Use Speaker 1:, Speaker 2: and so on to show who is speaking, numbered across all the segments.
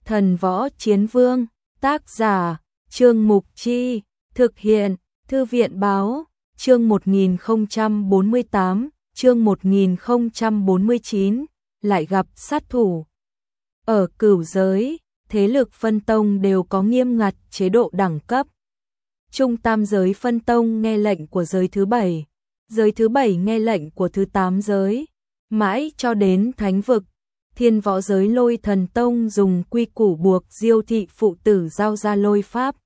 Speaker 1: Thần Võ Chiến Vương, tác giả, Trương Mục Chi, thực hiện, Thư viện Báo, chương 1048, chương 1049, lại gặp sát thủ. Ở Cửu giới, thế lực phân tông đều có nghiêm ngặt chế độ đẳng cấp. Trung tam giới phân tông nghe lệnh của giới thứ 7, giới thứ 7 nghe lệnh của thứ 8 giới, mãi cho đến thánh vực. Thiên Võ giới Lôi Thần Tông dùng quy củ buộc Diêu thị phụ tử giao ra lôi pháp.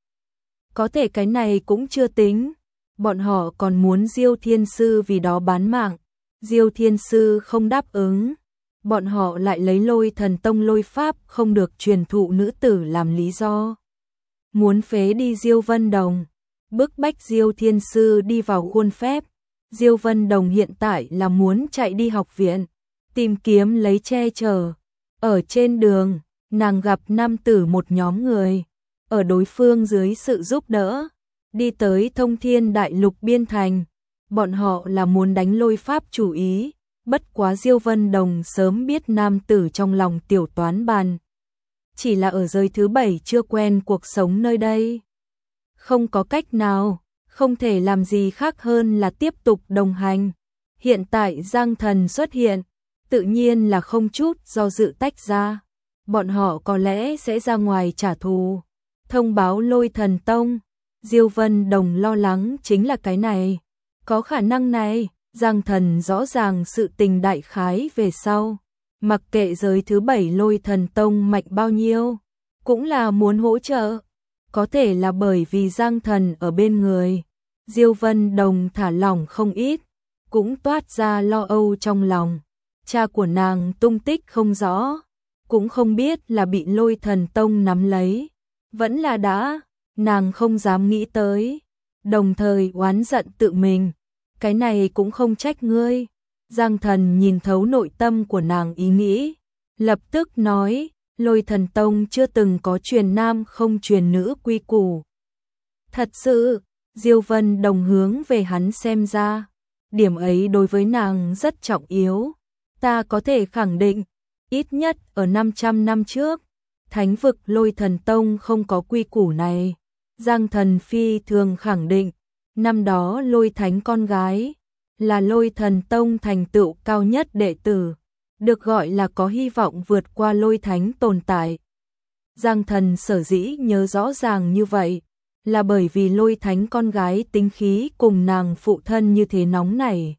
Speaker 1: Có thể cái này cũng chưa tính, bọn họ còn muốn Diêu Thiên Sư vì đó bán mạng. Diêu Thiên Sư không đáp ứng, bọn họ lại lấy Lôi Thần Tông lôi pháp không được truyền thụ nữ tử làm lý do. Muốn phế đi Diêu Vân Đồng, bức bách Diêu Thiên Sư đi vào khuôn phép. Diêu Vân Đồng hiện tại là muốn chạy đi học viện, tìm kiếm lấy che chở. Ở trên đường, nàng gặp nam tử một nhóm người, ở đối phương dưới sự giúp đỡ, đi tới Thông Thiên Đại Lục biên thành. Bọn họ là muốn đánh lôi pháp chủ ý, bất quá Diêu Vân Đồng sớm biết nam tử trong lòng tiểu toán bàn. Chỉ là ở giới thứ 7 chưa quen cuộc sống nơi đây. Không có cách nào, không thể làm gì khác hơn là tiếp tục đồng hành. Hiện tại Giang Thần xuất hiện, tự nhiên là không chút do dự tách ra. Bọn họ có lẽ sẽ ra ngoài trả thù, thông báo Lôi Thần Tông. Diêu Vân Đồng lo lắng chính là cái này. Có khả năng này, Giang Thần rõ ràng sự tình đại khái về sau. Mặc kệ giới thứ 7 Lôi Thần Tông mạnh bao nhiêu, cũng là muốn hỗ trợ. Có thể là bởi vì Giang Thần ở bên người, Diêu Vân Đồng thả lỏng không ít, cũng toát ra lo âu trong lòng. Cha của nàng tung tích không rõ, cũng không biết là bị Lôi Thần Tông nắm lấy, vẫn là đã, nàng không dám nghĩ tới, đồng thời oán giận tự mình. Cái này cũng không trách ngươi. Giang Thần nhìn thấu nội tâm của nàng ý nghĩ, lập tức nói, Lôi Thần Tông chưa từng có truyền nam không truyền nữ quy củ. Thật sự, Diêu Vân Đồng hướng về hắn xem ra, điểm ấy đối với nàng rất trọng yếu. Ta có thể khẳng định, ít nhất ở 500 năm trước, thánh vực Lôi Thần Tông không có quy củ này. Giang Thần phi thường khẳng định, năm đó Lôi Thánh con gái là Lôi Thần Tông thành tựu cao nhất đệ tử, được gọi là có hy vọng vượt qua Lôi Thánh tồn tại. Giang Thần sở dĩ nhớ rõ ràng như vậy, là bởi vì Lôi Thánh con gái tính khí cùng nàng phụ thân như thế nóng nảy.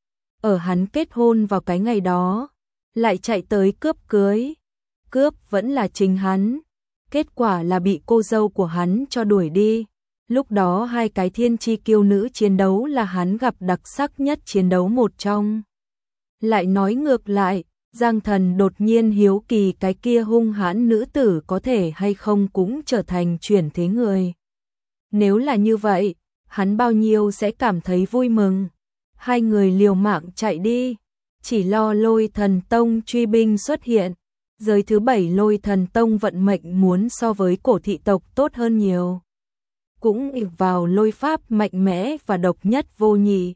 Speaker 1: Ở hắn kết hôn vào cái ngày đó, lại chạy tới cướp cưới. Cướp vẫn là chính hắn, kết quả là bị cô dâu của hắn cho đuổi đi. Lúc đó hai cái thiên chi kiêu nữ chiến đấu là hắn gặp đặc sắc nhất chiến đấu một trong. Lại nói ngược lại, Giang Thần đột nhiên hiếu kỳ cái kia hung hãn nữ tử có thể hay không cũng trở thành chuyển thế người. Nếu là như vậy, hắn bao nhiêu sẽ cảm thấy vui mừng. Hai người liều mạng chạy đi, chỉ lo Lôi Thần Tông truy binh xuất hiện. Giới thứ 7 Lôi Thần Tông vận mệnh muốn so với cổ thị tộc tốt hơn nhiều. Cũng ỷ vào lôi pháp mạnh mẽ và độc nhất vô nhị.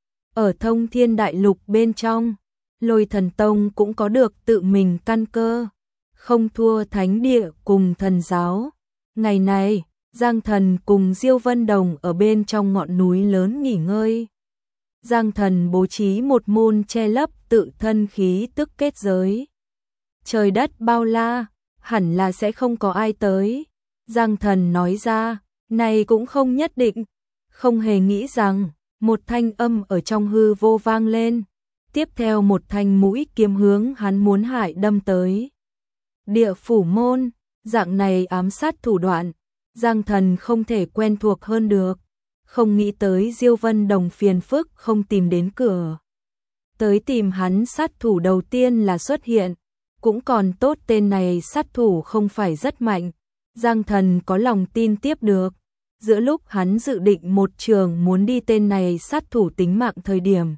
Speaker 1: Ở Thông Thiên Đại Lục bên trong, Lôi Thần Tông cũng có được tự mình căn cơ, không thua Thánh Địa cùng Thần Giáo. Ngày này, Giang Thần cùng Diêu Vân Đồng ở bên trong ngọn núi lớn nghỉ ngơi. Giang Thần bố trí một môn che lấp tự thân khí tức kết giới. Trời đất bao la, hẳn là sẽ không có ai tới. Giang Thần nói ra, này cũng không nhất định. Không hề nghĩ rằng, một thanh âm ở trong hư vô vang lên. Tiếp theo một thanh mũi kiếm hướng hắn muốn hại đâm tới. Địa phủ môn, dạng này ám sát thủ đoạn, Giang Thần không thể quen thuộc hơn được. Không nghĩ tới Diêu Vân Đồng phiền phức không tìm đến cửa. Tới tìm hắn sát thủ đầu tiên là xuất hiện. Cũng còn tốt tên này sát thủ không phải rất mạnh. Giang Thần có lòng tin tiếp được. Giữa lúc hắn dự định một trường muốn đi tên này sát thủ tính mạng thời điểm.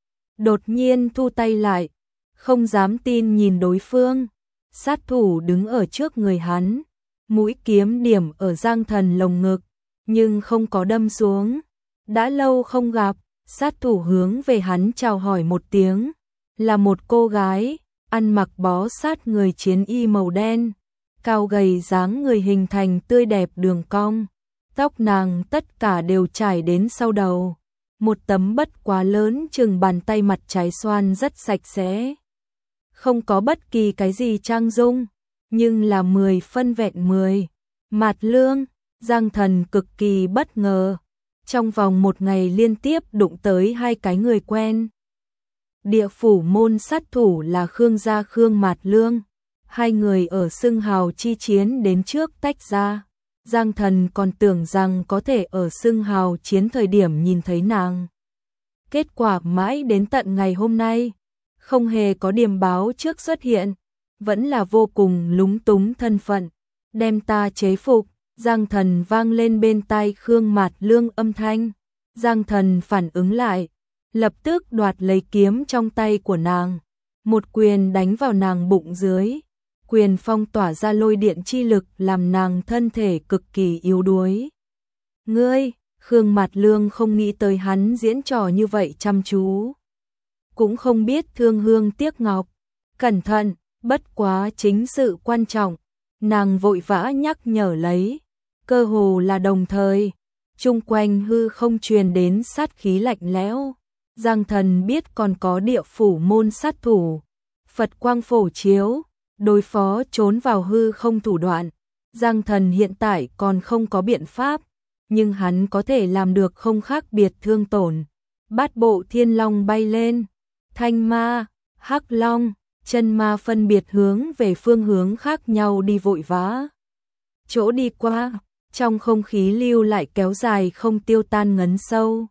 Speaker 1: Đột nhiên thu tay lại. Không dám tin nhìn đối phương. Sát thủ đứng ở trước người hắn. Mũi kiếm điểm ở Giang Thần lồng ngực. Nhưng không có đâm xuống. Đã lâu không gặp. Sát thủ hướng về hắn chào hỏi một tiếng. Là một cô gái. Ăn mặc bó sát người chiến y màu đen. cao gầy dáng người hình thành tươi đẹp đường cong. Tóc nàng tất cả đều trải đến sau đầu. Một tấm bất quá lớn chừng bàn tay mặt trái xoan rất sạch sẽ. Không có bất kỳ cái gì trang dung, nhưng là 10 phân vẹn 10. Mạt Lương, Giang Thần cực kỳ bất ngờ. Trong vòng một ngày liên tiếp đụng tới hai cái người quen. Địa phủ môn sát thủ là Khương gia Khương Mạt Lương. Hai người ở xưng hào chi chiến đến trước tách ra. Giang Thần còn tưởng rằng có thể ở xưng hào chiến thời điểm nhìn thấy nàng. Kết quả mãi đến tận ngày hôm nay, không hề có điềm báo trước xuất hiện, vẫn là vô cùng lúng túng thân phận. Đem ta chế phục, Giang Thần vang lên bên tai Khương Mạt Lương âm thanh. Giang Thần phản ứng lại, lập tức đoạt lấy kiếm trong tay của nàng, một quyền đánh vào nàng bụng dưới. Quyền phong tỏa ra lôi điện chi lực làm nàng thân thể cực kỳ yếu đuối. Ngươi, Khương Mạt Lương không nghĩ tới hắn diễn trò như vậy chăm chú. Cũng không biết thương hương tiếc ngọc. Cẩn thận, bất quá chính sự quan trọng. Nàng vội vã nhắc nhở lấy. Cơ hồ là đồng thời. Chung quanh hư không truyền đến sát khí lạnh lẽo. Giang Thần biết còn có địa phủ môn sát thủ. Phật quang phổ chiếu. Đối phó trốn vào hư không thủ đoạn. Giang Thần hiện tại còn không có biện pháp. Nhưng hắn có thể làm được không khác biệt thương tổn. Bát bộ thiên long bay lên. Thanh ma, hắc long, chân ma phân biệt hướng về phương hướng khác nhau đi vội vã. Chỗ đi qua, trong không khí lưu lại kéo dài không tiêu tan ngấn sâu.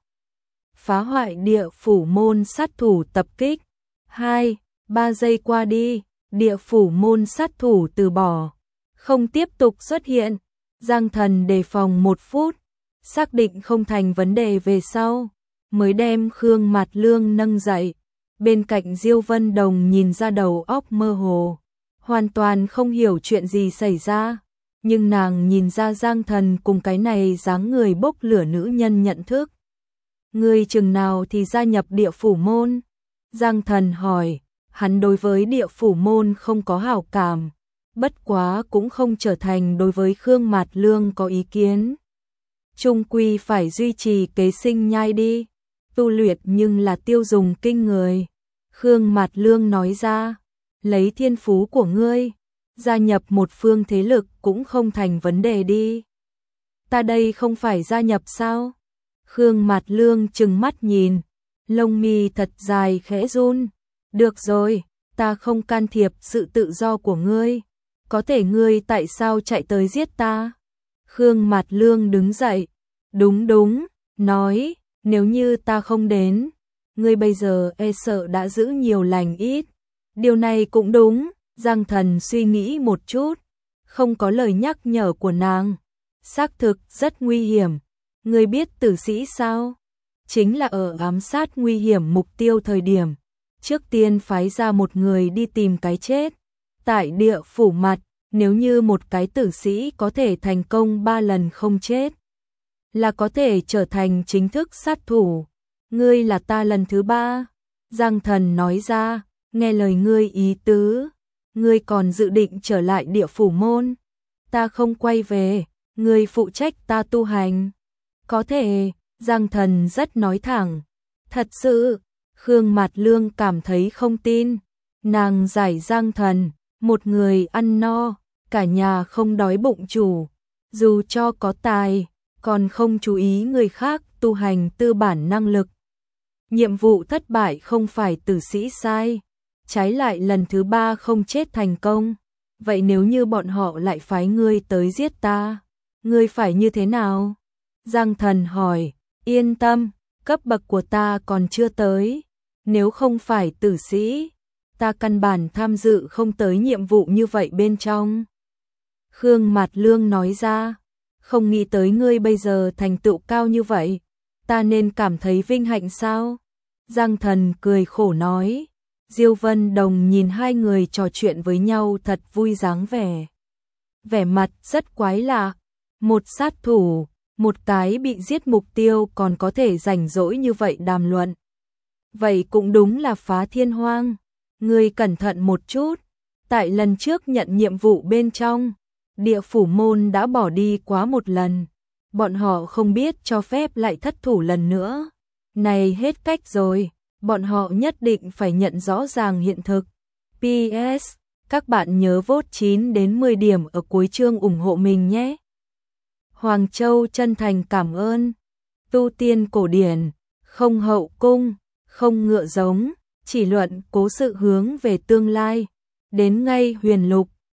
Speaker 1: Phá hoại địa phủ môn sát thủ tập kích. 2, 3 giây qua đi, địa phủ môn sát thủ từ bỏ. Không tiếp tục xuất hiện. Giang Thần đề phòng 1 phút. Xác định không thành vấn đề về sau. Mới đem Khương Mạt Lương nâng dậy. Bên cạnh Diêu Vân Đồng nhìn ra đầu óc mơ hồ. Hoàn toàn không hiểu chuyện gì xảy ra. Nhưng nàng nhìn ra Giang Thần cùng cái này dáng người bốc lửa nữ nhân nhận thức. Ngươi chừng nào thì gia nhập địa phủ môn? Giang Thần hỏi. Hắn đối với địa phủ môn không có hảo cảm. Bất quá cũng không trở thành đối với Khương Mạt Lương có ý kiến. Chung quy phải duy trì kế sinh nhai đi. Tu luyện nhưng là tiêu dùng kinh người. Khương Mạt Lương nói ra. Lấy thiên phú của ngươi. Gia nhập một phương thế lực cũng không thành vấn đề đi. Ta đây không phải gia nhập sao? Khương Mạt Lương trừng mắt nhìn. Lông mi thật dài khẽ run. Được rồi, ta không can thiệp sự tự do của ngươi. Có thể ngươi tại sao chạy tới giết ta? Khương Mạt Lương đứng dậy. Đúng, nói, nếu như ta không đến, ngươi bây giờ e sợ đã giữ nhiều lành ít. Điều này cũng đúng, Giang Thần suy nghĩ một chút, không có lời nhắc nhở của nàng. Xác thực rất nguy hiểm. Ngươi biết tử sĩ sao? Chính là ở ám sát nguy hiểm mục tiêu thời điểm. Trước tiên phái ra một người đi tìm cái chết. Tại địa phủ mặt, nếu như một cái tử sĩ có thể thành công 3 lần không chết, là có thể trở thành chính thức sát thủ. Ngươi là ta lần thứ 3. Giang Thần nói ra, nghe lời ngươi ý tứ. Ngươi còn dự định trở lại địa phủ môn. Ta không quay về, ngươi phụ trách ta tu hành. Có thể, Giang Thần rất nói thẳng. Thật sự, Khương Mạt Lương cảm thấy không tin. Nàng giải Giang Thần, một người ăn no, cả nhà không đói bụng chủ. Dù cho có tài, còn không chú ý người khác tu hành tư bản năng lực. Nhiệm vụ thất bại không phải tử sĩ sai, trái lại lần thứ 3 không chết thành công. Vậy nếu như bọn họ lại phái ngươi tới giết ta, ngươi phải như thế nào? Giang Thần hỏi, yên tâm, cấp bậc của ta còn chưa tới. Nếu không phải tử sĩ, ta căn bản tham dự không tới nhiệm vụ như vậy bên trong. Khương Mạt Lương nói ra, không nghĩ tới ngươi bây giờ thành tựu cao như vậy, ta nên cảm thấy vinh hạnh sao? Giang Thần cười khổ nói. Diêu Vân Đồng nhìn hai người trò chuyện với nhau thật vui dáng vẻ. Vẻ mặt rất quái lạ. Một sát thủ, một cái bị giết mục tiêu còn có thể rảnh rỗi như vậy đàm luận. Vậy cũng đúng là phá thiên hoang. Ngươi cẩn thận một chút. Tại lần trước nhận nhiệm vụ bên trong, Địa phủ môn đã bỏ đi quá một lần, bọn họ không biết cho phép lại thất thủ lần nữa. Này hết cách rồi, bọn họ nhất định phải nhận rõ ràng hiện thực. PS, các bạn nhớ vote 9 đến 10 điểm ở cuối chương ủng hộ mình nhé. Hoàng Châu chân thành cảm ơn. Tu tiên cổ điển, không hậu cung, không ngựa giống, chỉ luận cố sự hướng về tương lai. Đến ngay huyền lục,